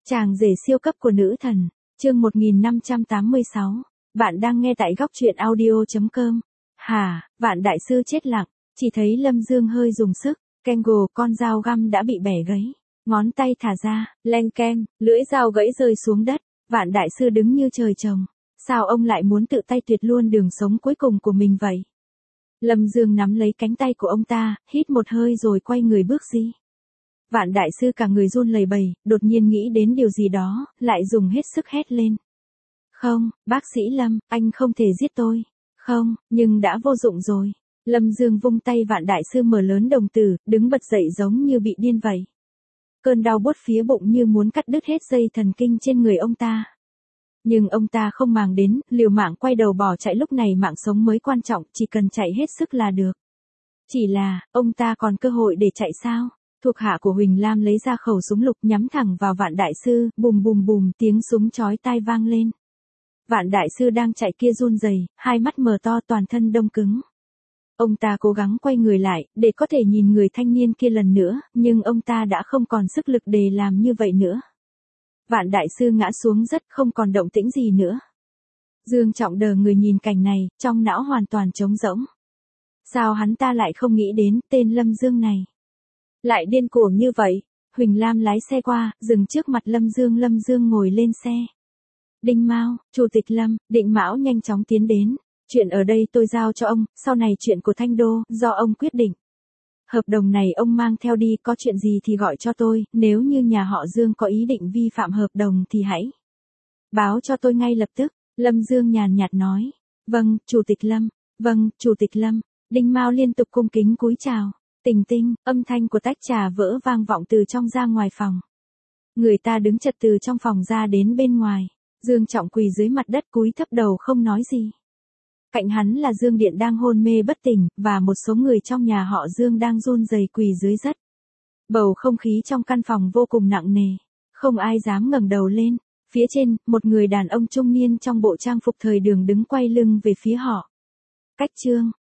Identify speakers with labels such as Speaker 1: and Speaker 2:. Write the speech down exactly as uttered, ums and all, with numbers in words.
Speaker 1: Chàng rể siêu cấp của nữ thần, chương một nghìn năm trăm tám mươi sáu. Bạn đang nghe tại góc truyện audio chấm com. Hà, Vạn đại sư chết lặng, chỉ thấy Lâm Dương hơi dùng sức, Kengo con dao găm đã bị bẻ gãy, ngón tay thả ra, leng keng, lưỡi dao gãy rơi xuống đất. Vạn đại sư đứng như trời trồng, sao ông lại muốn tự tay tuyệt luôn đường sống cuối cùng của mình vậy? Lâm Dương nắm lấy cánh tay của ông ta, hít một hơi rồi quay người bước đi. Vạn đại sư cả người run lẩy bẩy, đột nhiên nghĩ đến điều gì đó, lại dùng hết sức hét lên. Không, bác sĩ Lâm, anh không thể giết tôi. Không, nhưng đã vô dụng rồi. Lâm Dương vung tay, Vạn đại sư mở lớn đồng tử, đứng bật dậy giống như bị điên vậy. Cơn đau buốt phía bụng như muốn cắt đứt hết dây thần kinh trên người ông ta. Nhưng ông ta không màng đến, liều mạng quay đầu bỏ chạy, lúc này mạng sống mới quan trọng, chỉ cần chạy hết sức là được. Chỉ là, ông ta còn cơ hội để chạy sao? Thuộc hạ của Huỳnh Lam lấy ra khẩu súng lục nhắm thẳng vào Vạn đại sư, bùm bùm bùm, tiếng súng chói tai vang lên. Vạn đại sư đang chạy kia run rẩy, hai mắt mở to, toàn thân đông cứng. Ông ta cố gắng quay người lại, để có thể nhìn người thanh niên kia lần nữa, nhưng ông ta đã không còn sức lực để làm như vậy nữa. Vạn đại sư ngã xuống rất không còn động tĩnh gì nữa. Dương Trọng đờ người nhìn cảnh này, trong não hoàn toàn trống rỗng. Sao hắn ta lại không nghĩ đến tên Lâm Dương này? Lại điên cuồng như vậy. Huỳnh Lam lái xe qua, dừng trước mặt Lâm Dương. Lâm Dương ngồi lên xe. Đinh Mao, Chủ tịch Lâm, Định Mão nhanh chóng tiến đến. Chuyện ở đây tôi giao cho ông, sau này chuyện của Thanh Đô, do ông quyết định. Hợp đồng này ông mang theo đi, có chuyện gì thì gọi cho tôi, nếu như nhà họ Dương có ý định vi phạm hợp đồng thì hãy báo cho tôi ngay lập tức. Lâm Dương nhàn nhạt nói. Vâng, Chủ tịch Lâm. Vâng, Chủ tịch Lâm. Đinh Mao liên tục cung kính cúi chào. Tình tinh, âm thanh của tách trà vỡ vang vọng từ trong ra ngoài phòng. Người ta đứng chật từ trong phòng ra đến bên ngoài. Dương Trọng quỳ dưới mặt đất cúi thấp đầu không nói gì. Cạnh hắn là Dương Điện đang hôn mê bất tỉnh, và một số người trong nhà họ Dương đang run rẩy quỳ dưới đất. Bầu không khí trong căn phòng vô cùng nặng nề. Không ai dám ngẩng đầu lên. Phía trên, một người đàn ông trung niên trong bộ trang phục thời đường đứng quay lưng về phía họ. Cách chương,